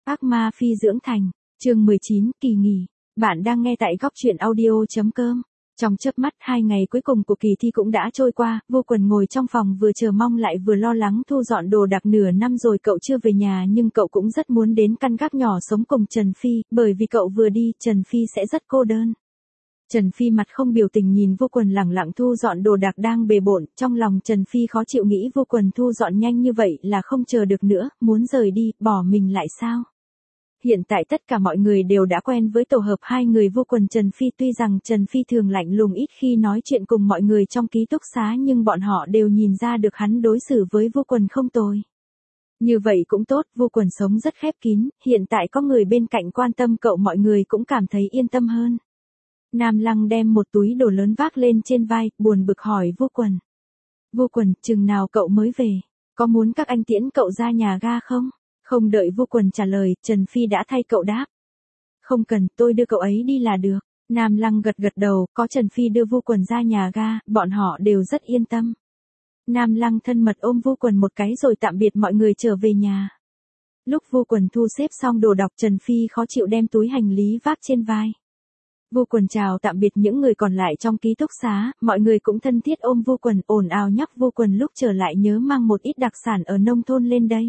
Ác ma phi dưỡng thành, chương 19, kỳ nghỉ. Bạn đang nghe tại góc truyện audio.com. Trong chớp mắt 2 ngày cuối cùng của kỳ thi cũng đã trôi qua, Vô Quần ngồi trong phòng vừa chờ mong lại vừa lo lắng thu dọn đồ đạc. Nửa năm rồi cậu chưa về nhà nhưng cậu cũng rất muốn đến căn gác nhỏ sống cùng Trần Phi, bởi vì cậu vừa đi, Trần Phi sẽ rất cô đơn. Trần Phi mặt không biểu tình nhìn Vô Quần lẳng lặng thu dọn đồ đạc đang bề bộn, trong lòng Trần Phi khó chịu nghĩ Vô Quần thu dọn nhanh như vậy là không chờ được nữa, muốn rời đi, bỏ mình lại sao? Hiện tại tất cả mọi người đều đã quen với tổ hợp hai người Vô Quần Trần Phi, tuy rằng Trần Phi thường lạnh lùng ít khi nói chuyện cùng mọi người trong ký túc xá nhưng bọn họ đều nhìn ra được hắn đối xử với Vô Quần không tồi. Như vậy cũng tốt, Vô Quần sống rất khép kín, hiện tại có người bên cạnh quan tâm cậu mọi người cũng cảm thấy yên tâm hơn. Nam Lăng đem một túi đồ lớn vác lên trên vai, buồn bực hỏi Vô Quần. Vô Quần, chừng nào cậu mới về? Có muốn các anh tiễn cậu ra nhà ga không? Không đợi Vô Quần trả lời, Trần Phi đã thay cậu đáp. Không cần, tôi đưa cậu ấy đi là được. Nam Lăng gật gật đầu, có Trần Phi đưa Vô Quần ra nhà ga, bọn họ đều rất yên tâm. Nam Lăng thân mật ôm Vô Quần một cái rồi tạm biệt mọi người trở về nhà. Lúc Vô Quần thu xếp xong đồ đạc, Trần Phi khó chịu đem túi hành lý vác trên vai. Vô Quần chào tạm biệt những người còn lại trong ký túc xá, mọi người cũng thân thiết ôm Vô Quần, ồn ào nhắc Vô Quần lúc trở lại nhớ mang một ít đặc sản ở nông thôn lên đây.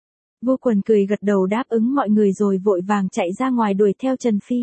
Vô Quần cười gật đầu đáp ứng mọi người rồi vội vàng chạy ra ngoài đuổi theo Trần Phi.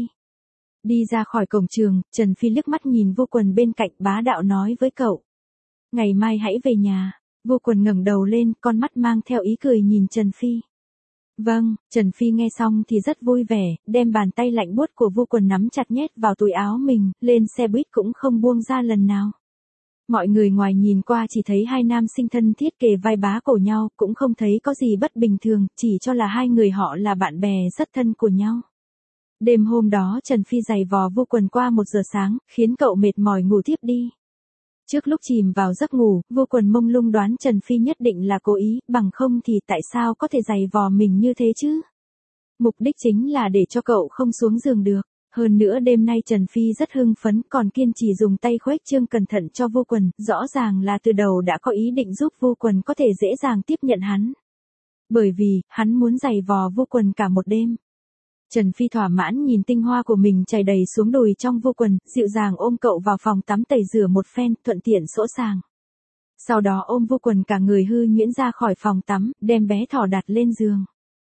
Đi ra khỏi cổng trường, Trần Phi liếc mắt nhìn Vô Quần bên cạnh, bá đạo nói với cậu. Ngày mai hãy về nhà. Vô Quần ngẩng đầu lên, con mắt mang theo ý cười nhìn Trần Phi. Vâng, Trần Phi nghe xong thì rất vui vẻ, đem bàn tay lạnh buốt của Vô Quần nắm chặt nhét vào túi áo mình, lên xe buýt cũng không buông ra lần nào. Mọi người ngoài nhìn qua chỉ thấy hai nam sinh thân thiết kề vai bá cổ nhau, cũng không thấy có gì bất bình thường, chỉ cho là hai người họ là bạn bè rất thân của nhau. Đêm hôm đó Trần Phi giày vò Vô Quần qua 1 giờ sáng, khiến cậu mệt mỏi ngủ thiếp đi. Trước lúc chìm vào giấc ngủ, Vô Quần mông lung đoán Trần Phi nhất định là cố ý, bằng không thì tại sao có thể giày vò mình như thế chứ? Mục đích chính là để cho cậu không xuống giường được. Hơn nữa đêm nay Trần Phi rất hưng phấn, còn kiên trì dùng tay khuếch trương cẩn thận cho Vô Quần, rõ ràng là từ đầu đã có ý định giúp Vô Quần có thể dễ dàng tiếp nhận hắn. Bởi vì, hắn muốn giày vò Vô Quần cả một đêm. Trần Phi thỏa mãn nhìn tinh hoa của mình chảy đầy xuống đùi trong Vô Quần, dịu dàng ôm cậu vào phòng tắm tẩy rửa một phen, thuận tiện sỗ sàng. Sau đó ôm Vô Quần cả người hư nhuyễn ra khỏi phòng tắm, đem bé thỏ đặt lên giường.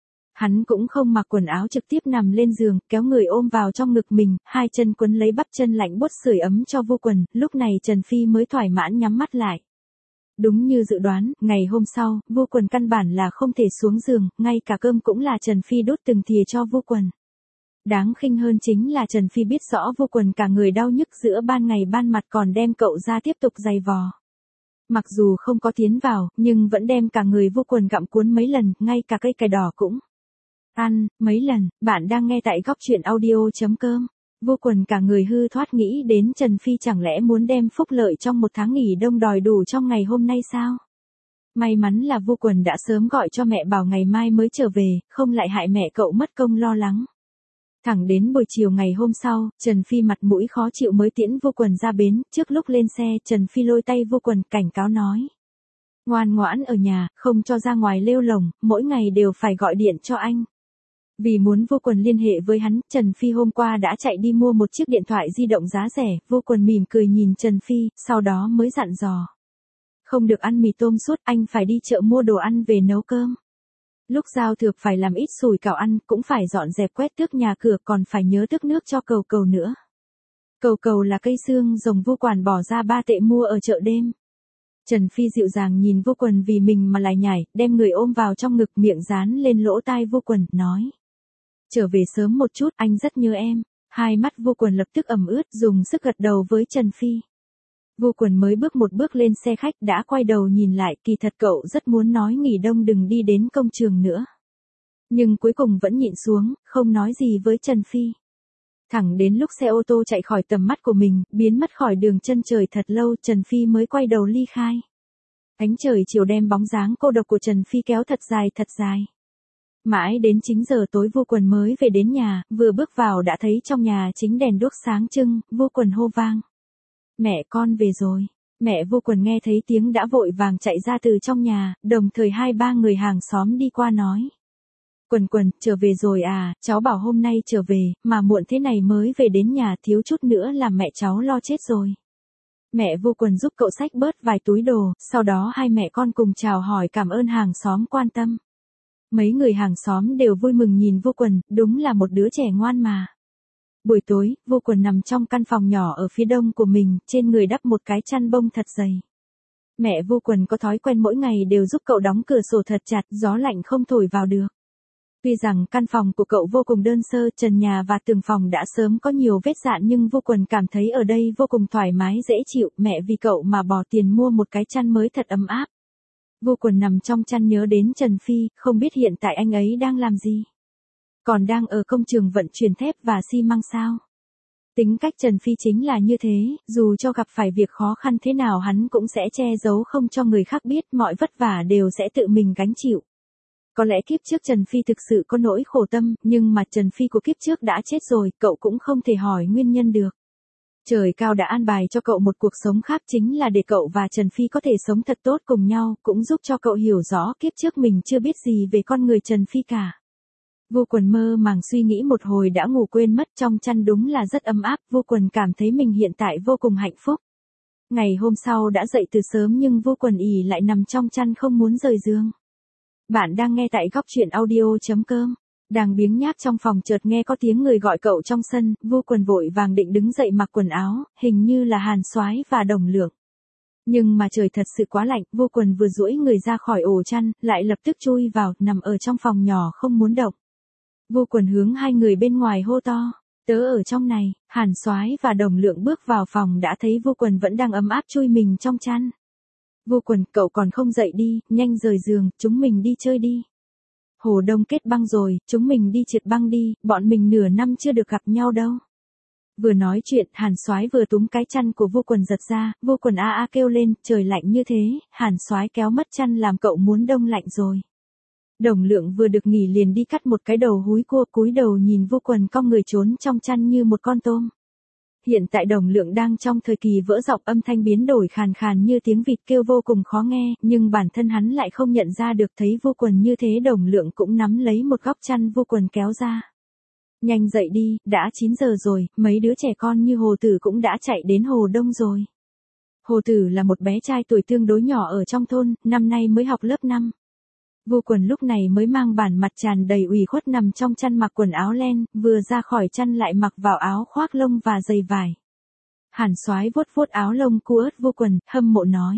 Hắn cũng không mặc quần áo trực tiếp nằm lên giường, kéo người ôm vào trong ngực mình, hai chân quấn lấy bắp chân lạnh buốt sưởi ấm cho Vô Quần, lúc này Trần Phi mới thoải mãn nhắm mắt lại. Đúng như dự đoán, ngày hôm sau, Vô Quần căn bản là không thể xuống giường, ngay cả cơm cũng là Trần Phi đút từng thìa cho Vô Quần. Đáng khinh hơn chính là Trần Phi biết rõ Vô Quần cả người đau nhức giữa ban ngày ban mặt còn đem cậu ra tiếp tục giày vò. Mặc dù không có tiến vào, nhưng vẫn đem cả người Vô Quần gặm cuốn mấy lần, ngay cả cây cải đỏ cũng ăn mấy lần. Bạn đang nghe tại góc truyện audio.com. Vô Quần cả người hư thoát nghĩ đến Trần Phi chẳng lẽ muốn đem phúc lợi trong 1 tháng nghỉ đông đòi đủ trong ngày hôm nay sao? May mắn là Vô Quần đã sớm gọi cho mẹ bảo ngày mai mới trở về, không lại hại mẹ cậu mất công lo lắng. Thẳng đến buổi chiều ngày hôm sau, Trần Phi mặt mũi khó chịu mới tiễn Vô Quần ra bến, trước lúc lên xe Trần Phi lôi tay Vô Quần cảnh cáo nói. Ngoan ngoãn ở nhà, không cho ra ngoài lêu lồng, mỗi ngày đều phải gọi điện cho anh. Vì muốn Vô Quần liên hệ với hắn, Trần Phi hôm qua đã chạy đi mua một chiếc điện thoại di động giá rẻ, Vô Quần mỉm cười nhìn Trần Phi, sau đó mới dặn dò. Không được ăn mì tôm suốt, anh phải đi chợ mua đồ ăn về nấu cơm. Lúc giao thược phải làm ít sủi cảo ăn, cũng phải dọn dẹp quét tước nhà cửa, còn phải nhớ tước nước cho Cầu Cầu nữa. Cầu Cầu là cây xương rồng Vô Quần bỏ ra 3 tệ mua ở chợ đêm. Trần Phi dịu dàng nhìn Vô Quần vì mình mà lại nhảy, đem người ôm vào trong ngực, miệng dán lên lỗ tai Vô Quần, nói. Trở về sớm một chút, anh rất nhớ em. Hai mắt Vô Quần lập tức ẩm ướt, dùng sức gật đầu với Trần Phi. Vô Quần mới bước một bước lên xe khách đã quay đầu nhìn lại, kỳ thật cậu rất muốn nói nghỉ đông đừng đi đến công trường nữa. Nhưng cuối cùng vẫn nhịn xuống, không nói gì với Trần Phi. Thẳng đến lúc xe ô tô chạy khỏi tầm mắt của mình, biến mất khỏi đường chân trời thật lâu, Trần Phi mới quay đầu ly khai. Ánh trời chiều đem bóng dáng cô độc của Trần Phi kéo thật dài thật dài. Mãi đến 9 giờ tối Vô Quần mới về đến nhà, vừa bước vào đã thấy trong nhà chính đèn đuốc sáng trưng, Vô Quần hô vang. Mẹ con về rồi. Mẹ Vô Quần nghe thấy tiếng đã vội vàng chạy ra từ trong nhà, đồng thời 2-3 người hàng xóm đi qua nói. Quần Quần, trở về rồi à, cháu bảo hôm nay trở về, mà muộn thế này mới về đến nhà, thiếu chút nữa làm mẹ cháu lo chết rồi. Mẹ Vô Quần giúp cậu xách bớt vài túi đồ, sau đó hai mẹ con cùng chào hỏi cảm ơn hàng xóm quan tâm. Mấy người hàng xóm đều vui mừng nhìn Vô Quần, đúng là một đứa trẻ ngoan mà. Buổi tối, Vô Quần nằm trong căn phòng nhỏ ở phía đông của mình, trên người đắp một cái chăn bông thật dày. Mẹ Vô Quần có thói quen mỗi ngày đều giúp cậu đóng cửa sổ thật chặt, gió lạnh không thổi vào được. Tuy rằng căn phòng của cậu vô cùng đơn sơ, trần nhà và tường phòng đã sớm có nhiều vết rạn nhưng Vô Quần cảm thấy ở đây vô cùng thoải mái dễ chịu, mẹ vì cậu mà bỏ tiền mua một cái chăn mới thật ấm áp. Vô Quần nằm trong chăn nhớ đến Trần Phi, không biết hiện tại anh ấy đang làm gì. Còn đang ở công trường vận chuyển thép và xi măng sao? Tính cách Trần Phi chính là như thế, dù cho gặp phải việc khó khăn thế nào hắn cũng sẽ che giấu không cho người khác biết, mọi vất vả đều sẽ tự mình gánh chịu. Có lẽ kiếp trước Trần Phi thực sự có nỗi khổ tâm, nhưng mà Trần Phi của kiếp trước đã chết rồi, cậu cũng không thể hỏi nguyên nhân được. Trời cao đã an bài cho cậu một cuộc sống khác, chính là để cậu và Trần Phi có thể sống thật tốt cùng nhau, cũng giúp cho cậu hiểu rõ kiếp trước mình chưa biết gì về con người Trần Phi cả. Vô Quần mơ màng suy nghĩ một hồi đã ngủ quên mất, trong chăn đúng là rất ấm áp, Vô Quần cảm thấy mình hiện tại vô cùng hạnh phúc. Ngày hôm sau đã dậy từ sớm nhưng Vô Quần ì lại nằm trong chăn không muốn rời giường. Bạn đang nghe tại góc truyện audio.com. Đang biếng nhác trong phòng chợt nghe có tiếng người gọi cậu trong sân, Vô Quần vội vàng định đứng dậy mặc quần áo, hình như là Hàn Soái và Đồng Lượng. Nhưng mà trời thật sự quá lạnh, Vô Quần vừa duỗi người ra khỏi ổ chăn, lại lập tức chui vào, nằm ở trong phòng nhỏ không muốn động. Vô Quần hướng hai người bên ngoài hô to, tớ ở trong này. Hàn Soái và Đồng Lượng bước vào phòng đã thấy Vô Quần vẫn đang ấm áp chui mình trong chăn. Vô Quần, cậu còn không dậy đi, nhanh rời giường, chúng mình đi chơi đi. Hồ Đông kết băng rồi, chúng mình đi trượt băng đi, bọn mình nửa năm chưa được gặp nhau đâu. Vừa nói chuyện, Hàn Soái vừa túm cái chăn của Vô Quần giật ra, Vô Quần a a kêu lên, trời lạnh như thế, Hàn Soái kéo mất chăn làm cậu muốn đông lạnh rồi. Đồng Lượng vừa được nghỉ liền đi cắt một cái đầu húi cua, cúi đầu nhìn Vô Quần cong người trốn trong chăn như một con tôm. Hiện tại Đồng Lượng đang trong thời kỳ vỡ giọng, âm thanh biến đổi khàn khàn như tiếng vịt kêu vô cùng khó nghe, nhưng bản thân hắn lại không nhận ra được. Thấy Vô Quần như thế, Đồng Lượng cũng nắm lấy một góc chăn Vô Quần kéo ra. Nhanh dậy đi, đã 9 giờ rồi, mấy đứa trẻ con như Hồ Tử cũng đã chạy đến Hồ Đông rồi. Hồ Tử là một bé trai tuổi tương đối nhỏ ở trong thôn, năm nay mới học lớp 5. Vô Quần lúc này mới mang bản mặt tràn đầy ủy khuất nằm trong chăn mặc quần áo len, vừa ra khỏi chăn lại mặc vào áo khoác lông và giày vải. Hàn Soái vuốt vuốt áo lông cua ớt Vô Quần, hâm mộ nói.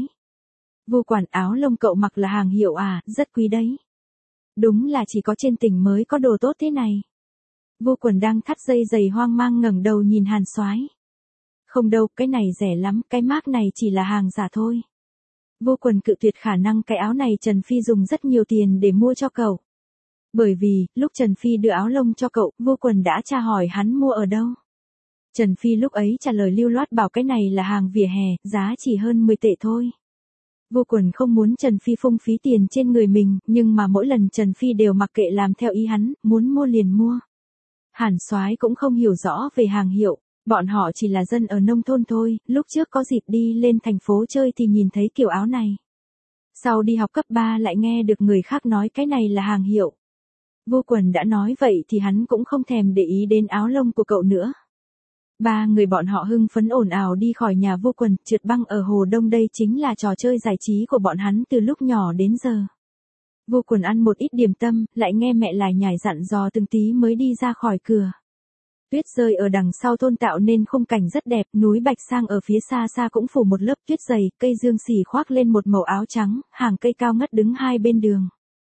Vô Quần, áo lông cậu mặc là hàng hiệu à, rất quý đấy. Đúng là chỉ có trên tỉnh mới có đồ tốt thế này. Vô Quần đang thắt dây giày hoang mang ngẩng đầu nhìn Hàn Soái. Không đâu, cái này rẻ lắm, cái mác này chỉ là hàng giả thôi. Vô Quần cự tuyệt khả năng cái áo này Trần Phi dùng rất nhiều tiền để mua cho cậu. Bởi vì, lúc Trần Phi đưa áo lông cho cậu, Vô Quần đã tra hỏi hắn mua ở đâu. Trần Phi lúc ấy trả lời lưu loát bảo cái này là hàng vỉa hè, giá chỉ hơn 10 tệ thôi. Vô Quần không muốn Trần Phi phung phí tiền trên người mình, nhưng mà mỗi lần Trần Phi đều mặc kệ làm theo ý hắn, muốn mua liền mua. Hàn Soái cũng không hiểu rõ về hàng hiệu. Bọn họ chỉ là dân ở nông thôn thôi, lúc trước có dịp đi lên thành phố chơi thì nhìn thấy kiểu áo này. Sau đi học cấp 3 lại nghe được người khác nói cái này là hàng hiệu. Vô Quần đã nói vậy thì hắn cũng không thèm để ý đến áo lông của cậu nữa. Ba người bọn họ hưng phấn ồn ào đi khỏi nhà Vô Quần, trượt băng ở Hồ Đông đây chính là trò chơi giải trí của bọn hắn từ lúc nhỏ đến giờ. Vô Quần ăn một ít điểm tâm, lại nghe mẹ lải nhải dặn dò từng tí mới đi ra khỏi cửa. Tuyết rơi ở đằng sau thôn tạo nên khung cảnh rất đẹp, núi Bạch Sang ở phía xa xa cũng phủ một lớp tuyết dày, cây dương xỉ khoác lên một màu áo trắng, hàng cây cao ngất đứng hai bên đường.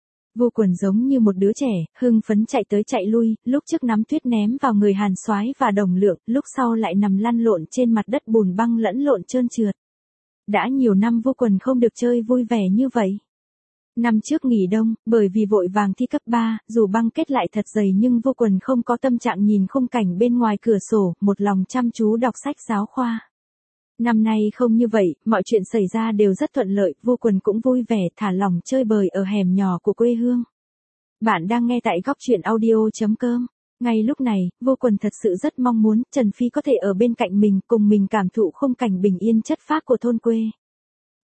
Vô Quần giống như một đứa trẻ, hưng phấn chạy tới chạy lui, lúc trước nắm tuyết ném vào người Hàn Soái và Đồng Lượng, lúc sau lại nằm lăn lộn trên mặt đất bùn băng lẫn lộn trơn trượt. Đã nhiều năm Vô Quần không được chơi vui vẻ như vậy. Năm trước nghỉ đông, bởi vì vội vàng thi cấp 3, dù băng kết lại thật dày nhưng Vô Quần không có tâm trạng nhìn khung cảnh bên ngoài cửa sổ, một lòng chăm chú đọc sách giáo khoa. Năm nay không như vậy, mọi chuyện xảy ra đều rất thuận lợi, Vô Quần cũng vui vẻ thả lỏng chơi bời ở hẻm nhỏ của quê hương. Bạn đang nghe tại góc truyện audio.com. Ngay lúc này, Vô Quần thật sự rất mong muốn Trần Phi có thể ở bên cạnh mình cùng mình cảm thụ khung cảnh bình yên chất phác của thôn quê.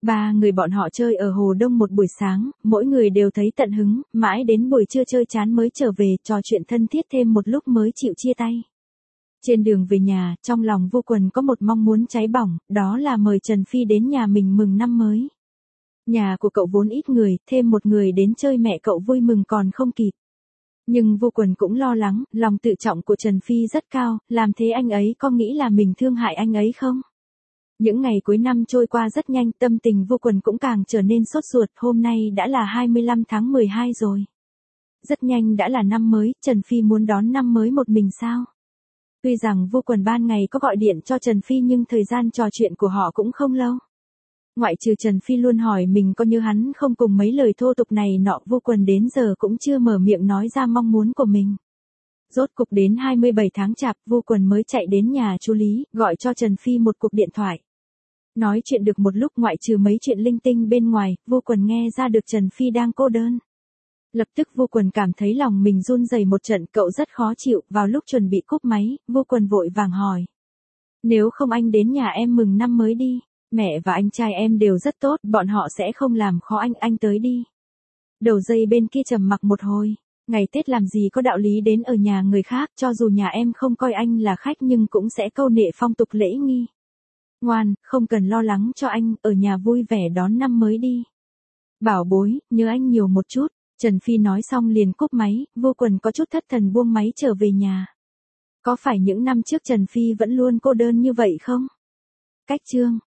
Ba người bọn họ chơi ở Hồ Đông một buổi sáng, mỗi người đều thấy tận hứng, mãi đến buổi trưa chơi chán mới trở về, trò chuyện thân thiết thêm một lúc mới chịu chia tay. Trên đường về nhà, trong lòng Vô Quần có một mong muốn cháy bỏng, đó là mời Trần Phi đến nhà mình mừng năm mới. Nhà của cậu vốn ít người, thêm một người đến chơi mẹ cậu vui mừng còn không kịp. Nhưng Vô Quần cũng lo lắng, lòng tự trọng của Trần Phi rất cao, làm thế anh ấy có nghĩ là mình thương hại anh ấy không? Những ngày cuối năm trôi qua rất nhanh, tâm tình Vô Quần cũng càng trở nên sốt ruột, hôm nay đã là 25 tháng 12 rồi. Rất nhanh đã là năm mới, Trần Phi muốn đón năm mới một mình sao? Tuy rằng Vô Quần ban ngày có gọi điện cho Trần Phi nhưng thời gian trò chuyện của họ cũng không lâu. Ngoại trừ Trần Phi luôn hỏi mình có như hắn không cùng mấy lời thô tục này nọ, Vô Quần đến giờ cũng chưa mở miệng nói ra mong muốn của mình. Rốt cục đến 27 tháng Chạp, Vô Quần mới chạy đến nhà chú Lý, gọi cho Trần Phi một cuộc điện thoại. Nói chuyện được một lúc, ngoại trừ mấy chuyện linh tinh bên ngoài, Vô Quần nghe ra được Trần Phi đang cô đơn. Lập tức Vô Quần cảm thấy lòng mình run rẩy một trận, cậu rất khó chịu, vào lúc chuẩn bị cúp máy, Vô Quần vội vàng hỏi. Nếu không anh đến nhà em mừng năm mới đi, mẹ và anh trai em đều rất tốt, bọn họ sẽ không làm khó anh tới đi. Đầu dây bên kia trầm mặc một hồi, ngày Tết làm gì có đạo lý đến ở nhà người khác, cho dù nhà em không coi anh là khách nhưng cũng sẽ câu nệ phong tục lễ nghi. Ngoan, không cần lo lắng cho anh, ở nhà vui vẻ đón năm mới đi. Bảo bối, nhớ anh nhiều một chút. Trần Phi nói xong liền cúp máy, Vô Quần có chút thất thần buông máy trở về nhà. Có phải những năm trước Trần Phi vẫn luôn cô đơn như vậy không? Cách chương